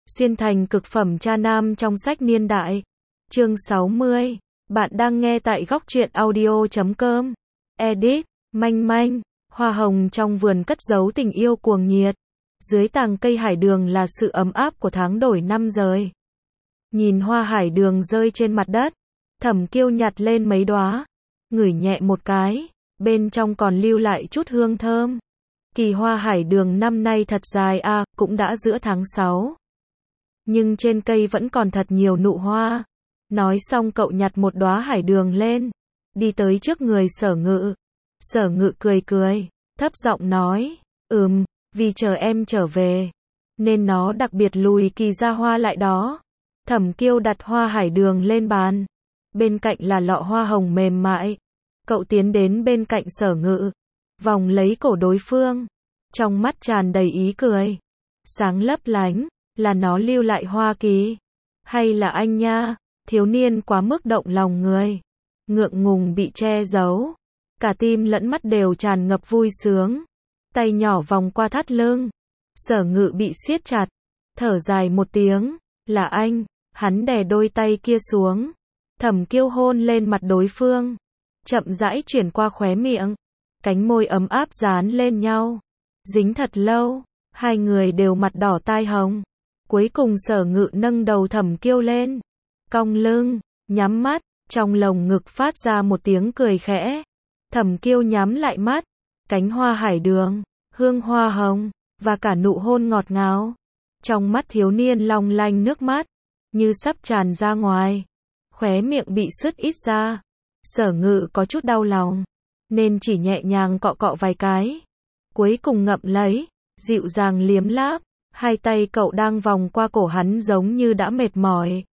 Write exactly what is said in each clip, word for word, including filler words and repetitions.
Xuyên thành cực phẩm cha nam trong sách niên đại. Chương sáu mươi. Bạn đang nghe tại góc truyện audio chấm com. Edit, manh manh, hoa hồng trong vườn cất giấu tình yêu cuồng nhiệt. Dưới tàng cây hải đường là sự ấm áp của tháng đổi năm rời. Nhìn hoa hải đường rơi trên mặt đất, Thẩm Kiêu nhặt lên mấy đóa, ngửi nhẹ một cái, bên trong còn lưu lại chút hương thơm. Kỳ hoa hải đường năm nay thật dài à, cũng đã giữa tháng sáu. Nhưng trên cây vẫn còn thật nhiều nụ hoa. Nói xong cậu nhặt một đóa hải đường lên, đi tới trước người Sở Ngự. Sở Ngự cười cười, thấp giọng nói, ừm, vì chờ em trở về, nên nó đặc biệt lùi kỳ ra hoa lại đó. Thẩm Kiêu đặt hoa hải đường lên bàn, bên cạnh là lọ hoa hồng mềm mại. Cậu tiến đến bên cạnh Sở Ngự, vòng lấy cổ đối phương, trong mắt tràn đầy ý cười, sáng lấp lánh, là nó lưu lại hoa kỳ, hay là anh nha? Thiếu niên quá mức động lòng người, ngượng ngùng bị che giấu, cả tim lẫn mắt đều tràn ngập vui sướng. Tay nhỏ vòng qua thắt lưng, Sở Ngự bị siết chặt, thở dài một tiếng, là anh. Hắn đè đôi tay kia xuống, Thẩm Kiêu hôn lên mặt đối phương, chậm rãi chuyển qua khóe miệng, cánh môi ấm áp dán lên nhau, dính thật lâu, hai người đều mặt đỏ tai hồng. Cuối cùng Sở Ngự nâng đầu Thẩm Kiêu lên, cong lưng, nhắm mắt, trong lồng ngực phát ra một tiếng cười khẽ. Thẩm Kiêu nhắm lại mắt, cánh hoa hải đường, hương hoa hồng, và cả nụ hôn ngọt ngào. Trong mắt thiếu niên long lanh nước mắt, như sắp tràn ra ngoài, khóe miệng bị sứt ít ra. Sở Ngự có chút đau lòng, nên chỉ nhẹ nhàng cọ cọ vài cái, cuối cùng ngậm lấy, dịu dàng liếm láp. Hai tay cậu đang vòng qua cổ hắn giống như đã mệt mỏi,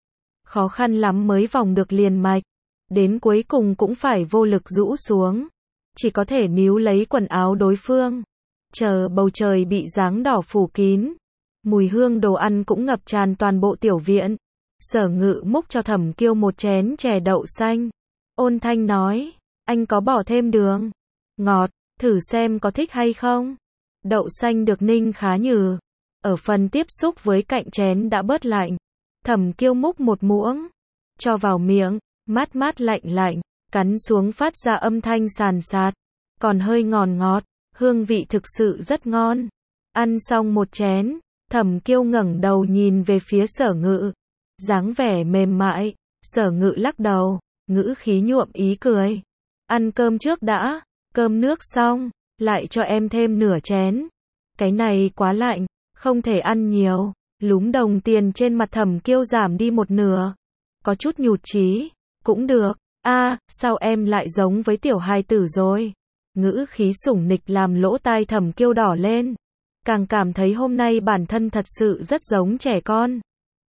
khó khăn lắm mới vòng được liền mạch, đến cuối cùng cũng phải vô lực rũ xuống, chỉ có thể níu lấy quần áo đối phương, chờ bầu trời bị dáng đỏ phủ kín. Mùi hương đồ ăn cũng ngập tràn toàn bộ tiểu viện. Sở Ngự múc cho Thẩm Kiêu một chén chè đậu xanh, ôn thanh nói, anh có bỏ thêm đường, ngọt, thử xem có thích hay không. Đậu xanh được ninh khá nhừ, ở phần tiếp xúc với cạnh chén đã bớt lạnh. Thẩm Kiêu múc một muỗng, cho vào miệng, mát mát lạnh lạnh, cắn xuống phát ra âm thanh sàn sạt, còn hơi ngọt ngọt, hương vị thực sự rất ngon. Ăn xong một chén, Thẩm Kiêu ngẩng đầu nhìn về phía Sở Ngự, dáng vẻ mềm mại. Sở Ngự lắc đầu, ngữ khí nhuộm ý cười, ăn cơm trước đã, cơm nước xong, lại cho em thêm nửa chén. Cái này quá lạnh, không thể ăn nhiều. Lúm đồng tiền trên mặt Thẩm Kiêu giảm đi một nửa, có chút nhụt chí. Cũng được, a, sao em lại giống với tiểu hài tử rồi? Ngữ khí sủng nịch làm lỗ tai Thẩm Kiêu đỏ lên, càng cảm thấy hôm nay bản thân thật sự rất giống trẻ con.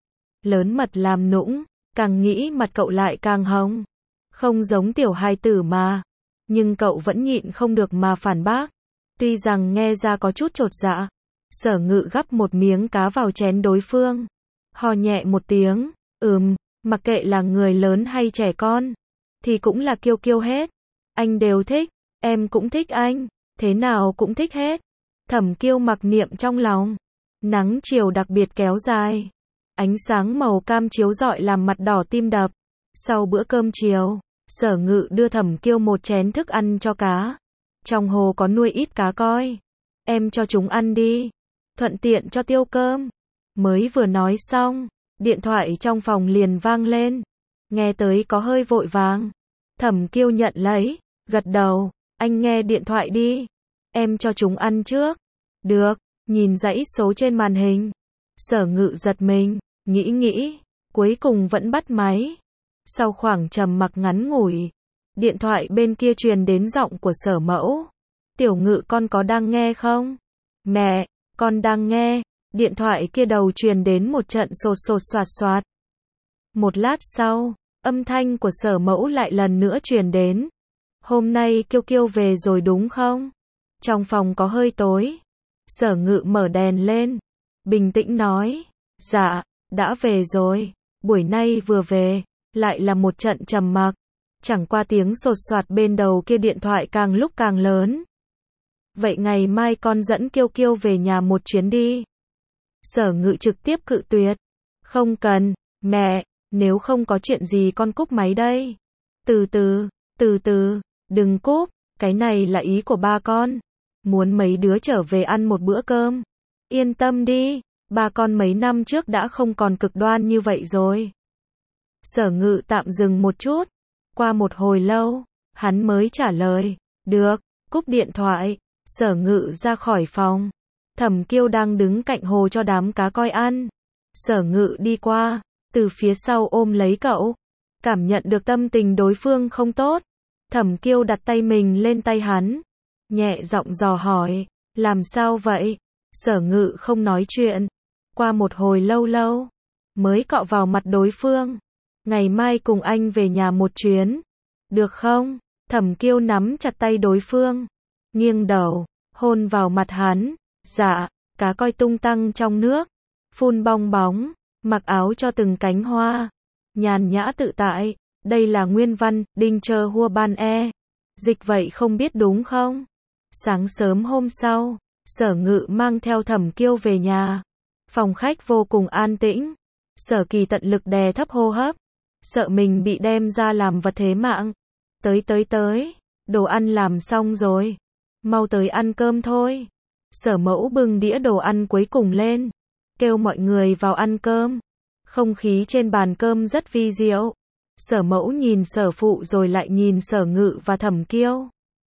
Lớn mật làm nũng, càng nghĩ mặt cậu lại càng hồng. Không giống tiểu hài tử mà. Nhưng cậu vẫn nhịn không được mà phản bác. Tuy rằng nghe ra có chút chột dạ. Sở Ngự gắp một miếng cá vào chén đối phương, ho nhẹ một tiếng, ừm, mặc kệ là người lớn hay trẻ con, thì cũng là Kiêu Kiêu hết. Anh đều thích, em cũng thích anh, thế nào cũng thích hết. Thẩm Kiêu mặc niệm trong lòng. Nắng chiều đặc biệt kéo dài, ánh sáng màu cam chiếu rọi làm mặt đỏ tim đập. Sau bữa cơm chiều, Sở Ngự đưa Thẩm Kiêu một chén thức ăn cho cá. Trong hồ có nuôi ít cá koi, em cho chúng ăn đi, thuận tiện cho tiêu cơm. Mới vừa nói xong, điện thoại trong phòng liền vang lên. Nghe tới có hơi vội vàng. Thẩm Kiêu nhận lấy, gật đầu, anh nghe điện thoại đi, em cho chúng ăn trước. Được, nhìn dãy số trên màn hình. Sở Ngự giật mình, nghĩ nghĩ, cuối cùng vẫn bắt máy. Sau khoảng trầm mặc ngắn ngủi, điện thoại bên kia truyền đến giọng của Sở Mẫu. Tiểu Ngự con có đang nghe không? Mẹ, con đang nghe. Điện thoại kia đầu truyền đến một trận sột sột soạt soạt. Một lát sau, âm thanh của Sở Mẫu lại lần nữa truyền đến. Hôm nay Kiêu Kiêu về rồi đúng không? Trong phòng có hơi tối. Sở Ngự mở đèn lên, bình tĩnh nói, dạ, đã về rồi. Buổi nay vừa về, lại là một trận trầm mặc. Chẳng qua tiếng sột soạt bên đầu kia điện thoại càng lúc càng lớn. Vậy ngày mai con dẫn Kiêu Kiêu về nhà một chuyến đi. Sở Ngự trực tiếp cự tuyệt. Không cần, mẹ, nếu không có chuyện gì con cúp máy đây. Từ từ, từ từ, đừng cúp, cái này là ý của ba con. Muốn mấy đứa trở về ăn một bữa cơm. Yên tâm đi, ba con mấy năm trước đã không còn cực đoan như vậy rồi. Sở Ngự tạm dừng một chút. Qua một hồi lâu, hắn mới trả lời. Được, cúp điện thoại. Sở Ngự ra khỏi phòng. Thẩm Kiêu đang đứng cạnh hồ cho đám cá coi ăn. Sở Ngự đi qua, từ phía sau ôm lấy cậu. Cảm nhận được tâm tình đối phương không tốt. Thẩm Kiêu đặt tay mình lên tay hắn. Nhẹ giọng dò hỏi, làm sao vậy? Sở Ngự không nói chuyện. Qua một hồi lâu lâu, mới cọ vào mặt đối phương. Ngày mai cùng anh về nhà một chuyến. Được không? Thẩm Kiêu nắm chặt tay đối phương. Nghiêng đầu, hôn vào mặt hắn. Dạ, cá coi tung tăng trong nước. Phun bong bóng, mặc áo cho từng cánh hoa. Nhàn nhã tự tại. Đây là nguyên văn, Đinh Chơ Hua Ban E. Dịch vậy không biết đúng không? Sáng sớm hôm sau, Sở Ngự mang theo Thẩm Kiêu về nhà. Phòng khách vô cùng an tĩnh. Sở Kỳ tận lực đè thấp hô hấp. Sợ mình bị đem ra làm vật thế mạng. Tới tới tới, đồ ăn làm xong rồi. Mau tới ăn cơm thôi. Sở Mẫu bưng đĩa đồ ăn cuối cùng lên. Kêu mọi người vào ăn cơm. Không khí trên bàn cơm rất vi diệu. Sở Mẫu nhìn Sở Phụ rồi lại nhìn Sở Ngự và Thẩm Kiêu.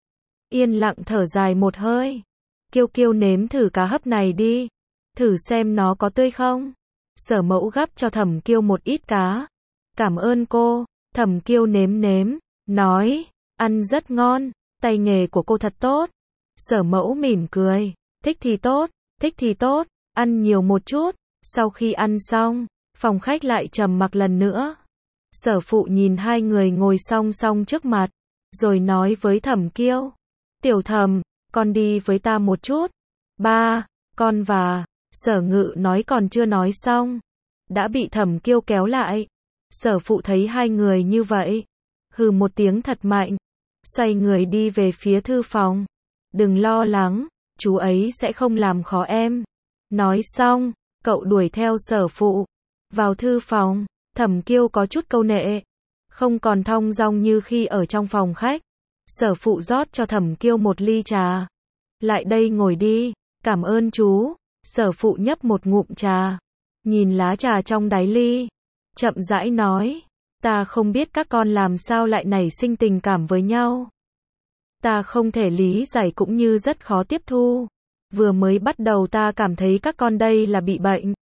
Yên lặng thở dài một hơi. Kiêu Kiêu nếm thử cá hấp này đi. Thử xem nó có tươi không. Sở Mẫu gắp cho Thẩm Kiêu một ít cá. Cảm ơn cô. Thẩm Kiêu nếm nếm, nói, ăn rất ngon, tay nghề của cô thật tốt. Sở Mẫu mỉm cười, thích thì tốt, thích thì tốt, ăn nhiều một chút. Sau khi ăn xong, phòng khách lại trầm mặc lần nữa. Sở Phụ nhìn hai người ngồi song song trước mặt, rồi nói với Thẩm Kiêu, Tiểu Thẩm, con đi với ta một chút. Ba, con và, Sở Ngự nói còn chưa nói xong, đã bị Thẩm Kiêu kéo lại. Sở Phụ thấy hai người như vậy, hừ một tiếng thật mạnh, xoay người đi về phía thư phòng. Đừng lo lắng, chú ấy sẽ không làm khó em. Nói xong, cậu đuổi theo Sở Phụ. Vào thư phòng, Thẩm Kiêu có chút câu nệ, không còn thong dong như khi ở trong phòng khách. Sở Phụ rót cho Thẩm Kiêu một ly trà. Lại đây ngồi đi, cảm ơn chú. Sở Phụ nhấp một ngụm trà, nhìn lá trà trong đáy ly, chậm rãi nói, ta không biết các con làm sao lại nảy sinh tình cảm với nhau. Ta không thể lý giải cũng như rất khó tiếp thu. Vừa mới bắt đầu ta cảm thấy các con đây là bị bệnh.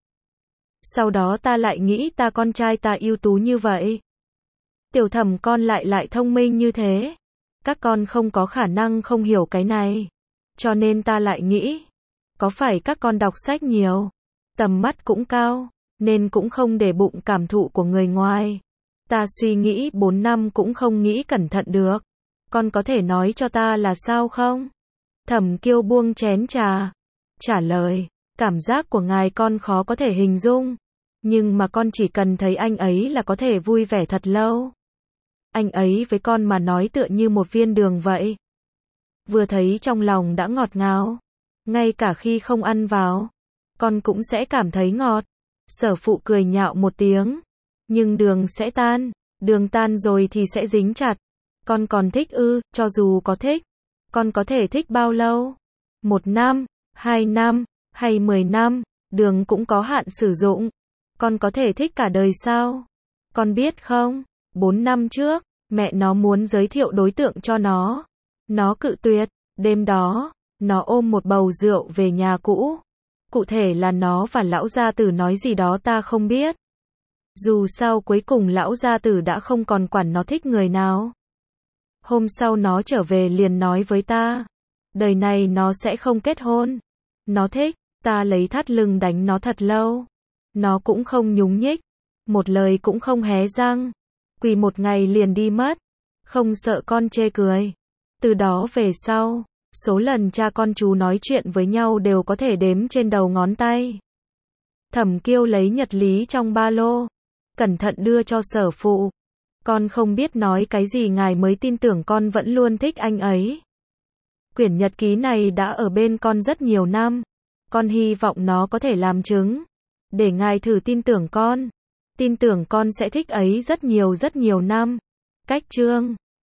Sau đó ta lại nghĩ ta con trai ta ưu tú như vậy. Tiểu Thẩm con lại lại thông minh như thế. Các con không có khả năng không hiểu cái này. Cho nên ta lại nghĩ, có phải các con đọc sách nhiều, tầm mắt cũng cao, nên cũng không để bụng cảm thụ của người ngoài. Ta suy nghĩ bốn năm cũng không nghĩ cẩn thận được. Con có thể nói cho ta là sao không? Thẩm Kiêu buông chén trà, trả lời, cảm giác của ngài con khó có thể hình dung. Nhưng mà con chỉ cần thấy anh ấy là có thể vui vẻ thật lâu. Anh ấy với con mà nói tựa như một viên đường vậy. Vừa thấy trong lòng đã ngọt ngào. Ngay cả khi không ăn vào, con cũng sẽ cảm thấy ngọt. Sở Phụ cười nhạo một tiếng. Nhưng đường sẽ tan, đường tan rồi thì sẽ dính chặt. Con còn thích ư? Cho dù có thích, con có thể thích bao lâu? Một năm, hai năm, hay mười năm, đường cũng có hạn sử dụng. Con có thể thích cả đời sao? Con biết không, bốn năm trước, mẹ nó muốn giới thiệu đối tượng cho nó. Nó cự tuyệt, đêm đó, nó ôm một bầu rượu về nhà cũ. Cụ thể là nó và lão gia tử nói gì đó ta không biết. Dù sao cuối cùng lão gia tử đã không còn quản nó thích người nào. Hôm sau nó trở về liền nói với ta, đời này nó sẽ không kết hôn. Nó thích, ta lấy thắt lưng đánh nó thật lâu. Nó cũng không nhúng nhích, một lời cũng không hé răng. Quỳ một ngày liền đi mất, không sợ con chê cười. Từ đó về sau, số lần cha con chú nói chuyện với nhau đều có thể đếm trên đầu ngón tay. Thẩm Kiêu lấy nhật lý trong ba lô, cẩn thận đưa cho Sở Phụ. Con không biết nói cái gì ngài mới tin tưởng con vẫn luôn thích anh ấy. Quyển nhật ký này đã ở bên con rất nhiều năm. Con hy vọng nó có thể làm chứng. để ngài thử tin tưởng con. Tin tưởng con sẽ thích ấy rất nhiều rất nhiều năm. Cách chương